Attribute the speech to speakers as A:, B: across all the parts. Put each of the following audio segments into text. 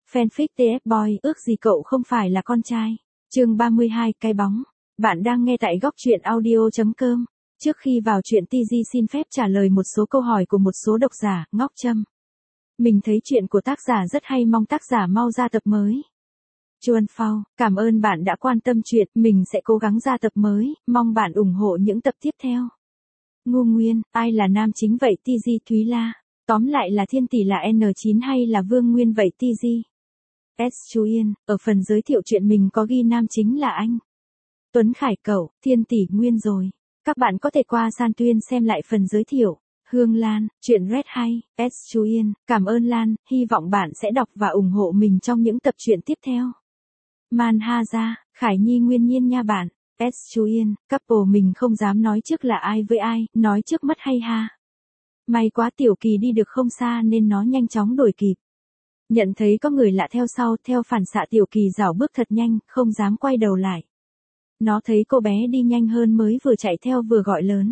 A: Fanfic TF Boy, ước gì cậu không phải là con trai. Chương 32, cái bóng. Bạn đang nghe tại góc truyện audio.com. Trước khi vào chuyện TG xin phép trả lời một số câu hỏi của một số độc giả, Ngóc Trâm. Mình thấy chuyện của tác giả rất hay, mong tác giả mau ra tập mới. Chuan Phao, cảm ơn bạn đã quan tâm chuyện, mình sẽ cố gắng ra tập mới, mong bạn ủng hộ những tập tiếp theo. Ngô Nguyên, ai là nam chính vậy TG Thúy La? Tóm lại là Thiên Tỷ là N9 hay là Vương Nguyên vậy TG? S. Chú Yên, ở phần giới thiệu chuyện mình có ghi nam chính là anh Tuấn Khải cậu, Thiên Tỷ Nguyên rồi. Các bạn có thể qua San Tuyên xem lại phần giới thiệu. Hương Lan, chuyện Red hay, S. Chú Yên, cảm ơn Lan, hy vọng bạn sẽ đọc và ủng hộ mình trong những tập truyện tiếp theo. Man Ha Ra, Khải Nhi Nguyên nhiên nha bạn. S. Chú Yên, couple mình không dám nói trước là ai với ai, nói trước mất hay ha. May quá Tiểu Kỳ đi được không xa nên nó nhanh chóng đuổi kịp. Nhận thấy có người lạ theo sau, theo phản xạ Tiểu Kỳ rảo bước thật nhanh, không dám quay đầu lại. Nó thấy cô bé đi nhanh hơn mới vừa chạy theo vừa gọi lớn.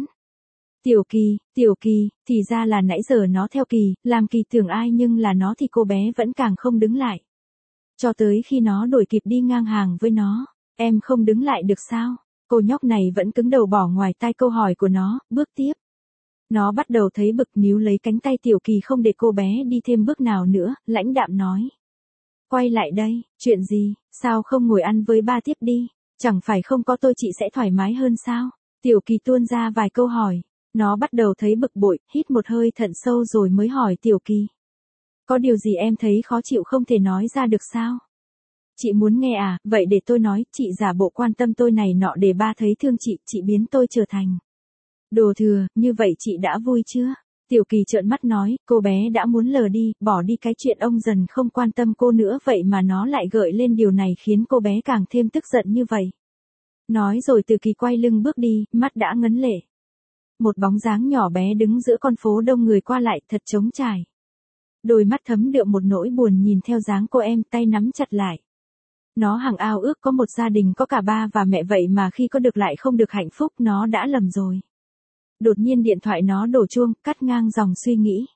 A: Tiểu Kỳ, thì ra là nãy giờ nó theo Kỳ, làm Kỳ tưởng ai nhưng là nó thì cô bé vẫn càng không đứng lại. Cho tới khi nó đuổi kịp đi ngang hàng với nó, em không đứng lại được sao? Cô nhóc này vẫn cứng đầu bỏ ngoài tai câu hỏi của nó, bước tiếp. Nó bắt đầu thấy bực, níu lấy cánh tay Tiểu Kỳ không để cô bé đi thêm bước nào nữa, lãnh đạm nói. Quay lại đây, chuyện gì, sao không ngồi ăn với ba tiếp đi, chẳng phải không có tôi chị sẽ thoải mái hơn sao? Tiểu Kỳ tuôn ra vài câu hỏi, nó bắt đầu thấy bực bội, hít một hơi thận sâu rồi mới hỏi Tiểu Kỳ. Có điều gì em thấy khó chịu không thể nói ra được sao? Chị muốn nghe à, vậy để tôi nói, chị giả bộ quan tâm tôi này nọ để ba thấy thương chị biến tôi trở thành đồ thừa, như vậy chị đã vui chưa? Tiểu Kỳ trợn mắt nói, cô bé đã muốn lờ đi, bỏ đi cái chuyện ông dần không quan tâm cô nữa, vậy mà nó lại gợi lên điều này khiến cô bé càng thêm tức giận như vậy. Nói rồi Tiểu Kỳ quay lưng bước đi, mắt đã ngấn lệ. Một bóng dáng nhỏ bé đứng giữa con phố đông người qua lại, thật trống trải. Đôi mắt thấm đượm một nỗi buồn nhìn theo dáng cô em, tay nắm chặt lại. Nó hằng ao ước có một gia đình có cả ba và mẹ, vậy mà khi có được lại không được hạnh phúc, nó đã lầm rồi. Đột nhiên điện thoại nó đổ chuông, cắt ngang dòng suy nghĩ.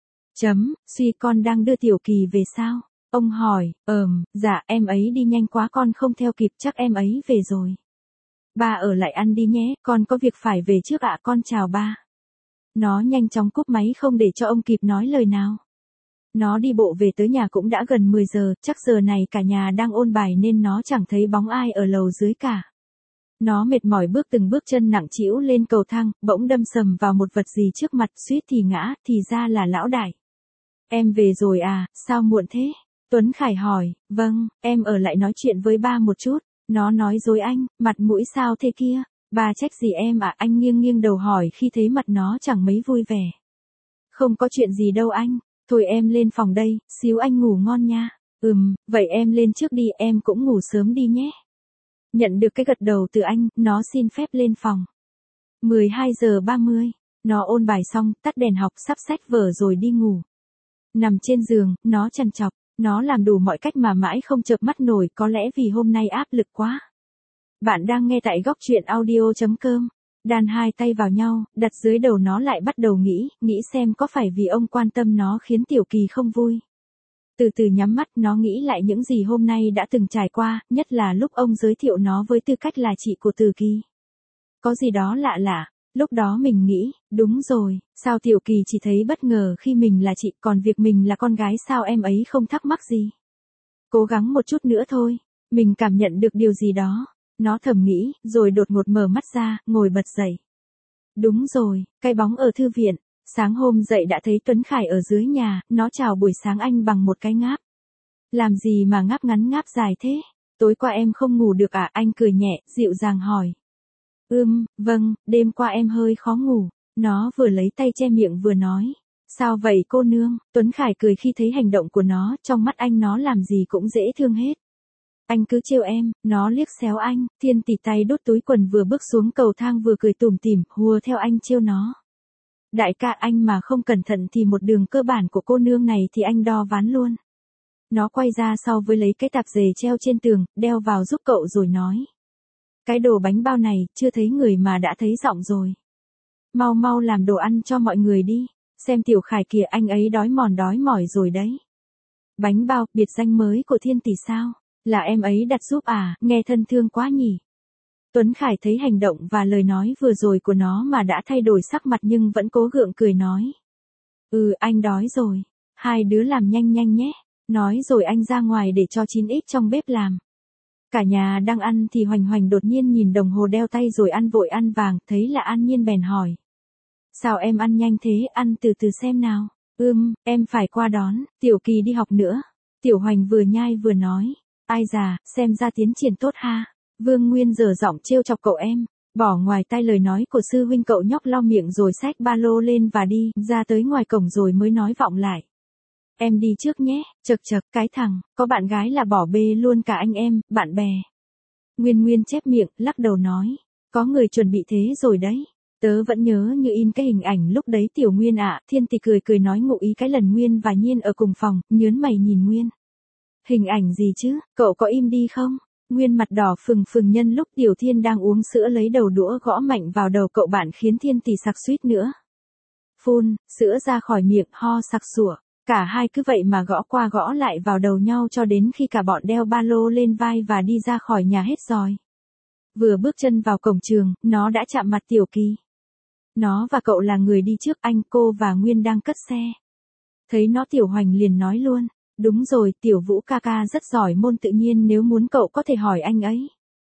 A: Suy con đang đưa Tiểu Kỳ về sao? Ông hỏi, dạ em ấy đi nhanh quá con không theo kịp, chắc em ấy về rồi. Ba ở lại ăn đi nhé, con có việc phải về trước ạ, con chào ba. Nó nhanh chóng cúp máy không để cho ông kịp nói lời nào. Nó đi bộ về tới nhà cũng đã gần 10 giờ, chắc giờ này cả nhà đang ôn bài nên nó chẳng thấy bóng ai ở lầu dưới cả. Nó mệt mỏi bước từng bước chân nặng trĩu lên cầu thang, bỗng đâm sầm vào một vật gì trước mặt, suýt thì ngã, thì ra là lão đại. Em về rồi à, sao muộn thế? Tuấn Khải hỏi, vâng, em ở lại nói chuyện với ba một chút. Nó nói dối anh, mặt mũi sao thế kia? Ba trách gì em à? Anh nghiêng nghiêng đầu hỏi khi thấy mặt nó chẳng mấy vui vẻ. Không có chuyện gì đâu anh, thôi em lên phòng đây, xíu anh ngủ ngon nha. Vậy em lên trước đi, em cũng ngủ sớm đi nhé. Nhận được cái gật đầu từ anh, nó xin phép lên phòng. 12 giờ 30, nó ôn bài xong, tắt đèn học, sắp sách vở rồi đi ngủ. Nằm trên giường, nó trằn trọc, nó làm đủ mọi cách mà mãi không chợp mắt nổi, có lẽ vì hôm nay áp lực quá. Bạn đang nghe tại góc truyện audio.com. Đan hai tay vào nhau, đặt dưới đầu nó lại bắt đầu nghĩ xem có phải vì ông quan tâm nó khiến Tiểu Kỳ không vui. Từ từ nhắm mắt, nó nghĩ lại những gì hôm nay đã từng trải qua, nhất là lúc ông giới thiệu nó với tư cách là chị của Từ Kỳ. Có gì đó lạ lạ, lúc đó mình nghĩ, đúng rồi, sao Tiểu Kỳ chỉ thấy bất ngờ khi mình là chị, còn việc mình là con gái sao em ấy không thắc mắc gì. Cố gắng một chút nữa thôi, mình cảm nhận được điều gì đó, nó thầm nghĩ, rồi đột ngột mở mắt ra, ngồi bật dậy. Đúng rồi, cái bóng ở thư viện. Sáng hôm dậy đã thấy Tuấn Khải ở dưới nhà, nó chào buổi sáng anh bằng một cái ngáp. Làm gì mà ngáp ngắn ngáp dài thế? Tối qua em không ngủ được à? Anh cười nhẹ, dịu dàng hỏi. Vâng, đêm qua em hơi khó ngủ. Nó vừa lấy tay che miệng vừa nói. Sao vậy cô nương? Tuấn Khải cười khi thấy hành động của nó, trong mắt anh nó làm gì cũng dễ thương hết. Anh cứ trêu em, nó liếc xéo anh, Thiên Tỷ tay đút túi quần vừa bước xuống cầu thang vừa cười tủm tỉm, hùa theo anh trêu nó. Đại ca anh mà không cẩn thận thì một đường cơ bản của cô nương này thì anh đo ván luôn. Nó quay ra sau với lấy cái tạp dề treo trên tường, đeo vào giúp cậu rồi nói. Cái đồ bánh bao này, chưa thấy người mà đã thấy giọng rồi. Mau mau làm đồ ăn cho mọi người đi, xem Tiểu Khải kìa, anh ấy đói mỏi rồi đấy. Bánh bao, biệt danh mới của Thiên Tỷ sao? Là em ấy đặt giúp à, nghe thân thương quá nhỉ. Tuấn Khải thấy hành động và lời nói vừa rồi của nó mà đã thay đổi sắc mặt nhưng vẫn cố gượng cười nói. Anh đói rồi. Hai đứa làm nhanh nhanh nhé. Nói rồi anh ra ngoài để cho 9X trong bếp làm. Cả nhà đang ăn thì Hoành Hoành đột nhiên nhìn đồng hồ đeo tay rồi ăn vội ăn vàng, thấy là An Nhiên bèn hỏi. Sao em ăn nhanh thế, ăn từ từ xem nào. Em phải qua đón, Tiểu Kỳ đi học nữa. Tiểu Hoành vừa nhai vừa nói. Ai già, xem ra tiến triển tốt ha. Vương Nguyên dở giọng trêu chọc cậu em. Bỏ ngoài tai lời nói của sư huynh, cậu nhóc lau miệng rồi xách ba lô lên và đi ra tới ngoài cổng rồi mới nói vọng lại. Em đi trước nhé, chật cái thằng, có bạn gái là bỏ bê luôn cả anh em, bạn bè. Nguyên chép miệng, lắc đầu nói. Có người chuẩn bị thế rồi đấy. Tớ vẫn nhớ như in cái hình ảnh lúc đấy Tiểu Nguyên ạ. Thiên Tỷ cười nói ngụ ý cái lần Nguyên và Nhiên ở cùng phòng, nhớn mày nhìn Nguyên. Hình ảnh gì chứ, cậu có im đi không? Nguyên mặt đỏ phừng nhân lúc Tiểu Thiên đang uống sữa lấy đầu đũa gõ mạnh vào đầu cậu bạn khiến Thiên Tỷ sặc suýt nữa. Phun, sữa ra khỏi miệng, ho sặc sủa. Cả hai cứ vậy mà gõ qua gõ lại vào đầu nhau cho đến khi cả bọn đeo ba lô lên vai và đi ra khỏi nhà hết rồi. Vừa bước chân vào cổng trường, nó đã chạm mặt Tiểu Kỳ. Nó và cậu là người đi trước, anh, cô và Nguyên đang cất xe. Thấy nó Tiểu Hoành liền nói luôn. Đúng rồi, Tiểu Vũ ca ca rất giỏi môn tự nhiên, nếu muốn cậu có thể hỏi anh ấy.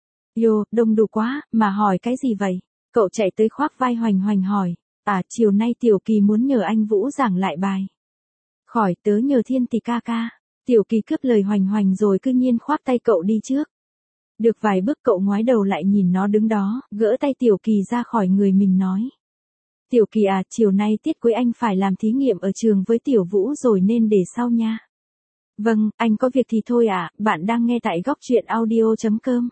A: Yo, đông đủ quá, mà hỏi cái gì vậy? Cậu chạy tới khoác vai Hoành hỏi. Chiều nay Tiểu Kỳ muốn nhờ anh Vũ giảng lại bài. Khỏi, tớ nhờ Thiên Tỷ ca ca. Tiểu Kỳ cướp lời Hoành rồi cứ nhiên khoác tay cậu đi trước. Được vài bước cậu ngoái đầu lại nhìn nó đứng đó, gỡ tay Tiểu Kỳ ra khỏi người mình nói. Tiểu Kỳ chiều nay tiết cuối anh phải làm thí nghiệm ở trường với Tiểu Vũ rồi nên để sau nha. Vâng, anh có việc thì thôi bạn đang nghe tại góc truyện audio.com.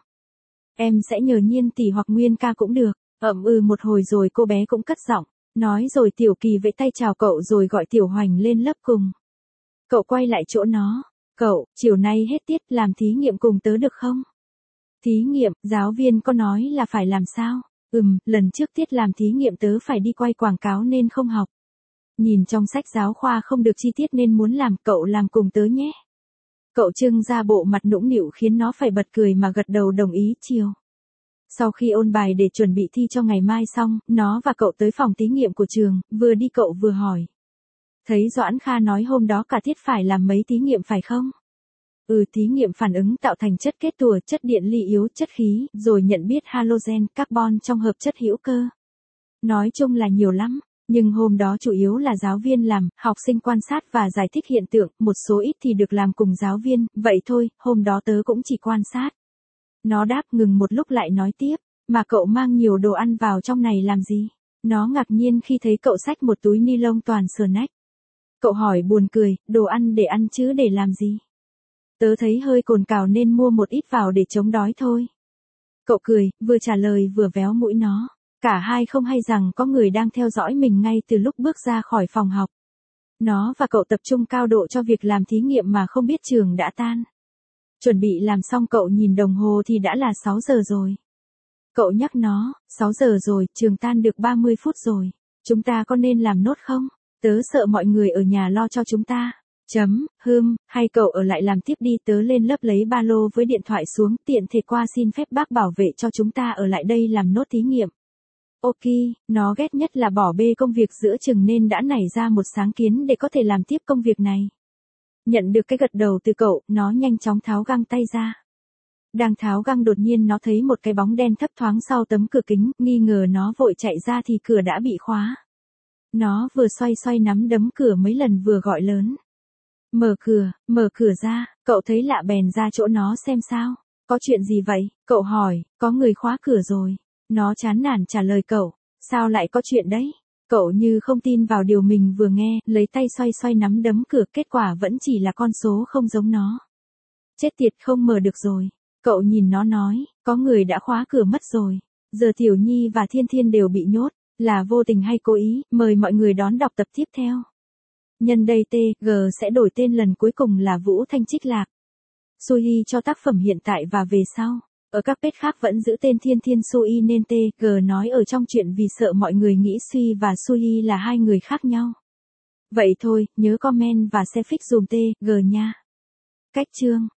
A: Em sẽ nhờ Nhiên tỷ hoặc Nguyên ca cũng được. Một hồi rồi cô bé cũng cất giọng. Nói rồi Tiểu Kỳ vẫy tay chào cậu rồi gọi Tiểu Hoành lên lớp cùng. Cậu quay lại chỗ nó. Cậu, chiều nay hết tiết làm thí nghiệm cùng tớ được không? Thí nghiệm, giáo viên có nói là phải làm sao? Lần trước tiết làm thí nghiệm tớ phải đi quay quảng cáo nên không học. Nhìn trong sách giáo khoa không được chi tiết nên muốn làm, cậu làm cùng tớ nhé. Cậu trưng ra bộ mặt nũng nịu khiến nó phải bật cười mà gật đầu đồng ý chiều. Sau khi ôn bài để chuẩn bị thi cho ngày mai xong, nó và cậu tới phòng thí nghiệm của trường, vừa đi cậu vừa hỏi. Thấy Doãn Kha nói hôm đó cả tiết phải làm mấy thí nghiệm phải không? Thí nghiệm phản ứng tạo thành chất kết tủa, chất điện ly yếu, chất khí, rồi nhận biết halogen, carbon trong hợp chất hữu cơ. Nói chung là nhiều lắm. Nhưng hôm đó chủ yếu là giáo viên làm, học sinh quan sát và giải thích hiện tượng, một số ít thì được làm cùng giáo viên, vậy thôi, hôm đó tớ cũng chỉ quan sát. Nó đáp ngừng một lúc lại nói tiếp, mà cậu mang nhiều đồ ăn vào trong này làm gì? Nó ngạc nhiên khi thấy cậu xách một túi ni lông toàn snack. Cậu hỏi buồn cười, đồ ăn để ăn chứ để làm gì? Tớ thấy hơi cồn cào nên mua một ít vào để chống đói thôi. Cậu cười, vừa trả lời vừa véo mũi nó. Cả hai không hay rằng có người đang theo dõi mình ngay từ lúc bước ra khỏi phòng học. Nó và cậu tập trung cao độ cho việc làm thí nghiệm mà không biết trường đã tan. Chuẩn bị làm xong cậu nhìn đồng hồ thì đã là 6 giờ rồi. Cậu nhắc nó, 6 giờ rồi, trường tan được 30 phút rồi. Chúng ta có nên làm nốt không? Tớ sợ mọi người ở nhà lo cho chúng ta. Hay cậu ở lại làm tiếp đi, tớ lên lớp lấy ba lô với điện thoại xuống, tiện thể qua xin phép bác bảo vệ cho chúng ta ở lại đây làm nốt thí nghiệm. Ok, nó ghét nhất là bỏ bê công việc giữa chừng nên đã nảy ra một sáng kiến để có thể làm tiếp công việc này. Nhận được cái gật đầu từ cậu, nó nhanh chóng tháo găng tay ra. Đang tháo găng đột nhiên nó thấy một cái bóng đen thấp thoáng sau tấm cửa kính, nghi ngờ nó vội chạy ra thì cửa đã bị khóa. Nó vừa xoay nắm đấm cửa mấy lần vừa gọi lớn. Mở cửa ra, cậu thấy lạ bèn ra chỗ nó xem sao. Có chuyện gì vậy? Cậu hỏi, có người khóa cửa rồi. Nó chán nản trả lời cậu, sao lại có chuyện đấy? Cậu như không tin vào điều mình vừa nghe, lấy tay xoay nắm đấm cửa, kết quả vẫn chỉ là con số không giống nó. Chết tiệt, không mở được rồi. Cậu nhìn nó nói, có người đã khóa cửa mất rồi. Giờ Tiểu Nhi và Thiên đều bị nhốt, là vô tình hay cố ý, mời mọi người đón đọc tập tiếp theo. Nhân đây TG sẽ đổi tên lần cuối cùng là Vũ Thanh Trích Lạc. Suy cho tác phẩm hiện tại và về sau. Ở các page khác vẫn giữ tên Thiên Sui nên TG nói ở trong chuyện vì sợ mọi người nghĩ Suy và Sui là hai người khác nhau. Vậy thôi, nhớ comment và share fix dùm TG nha. Cách chương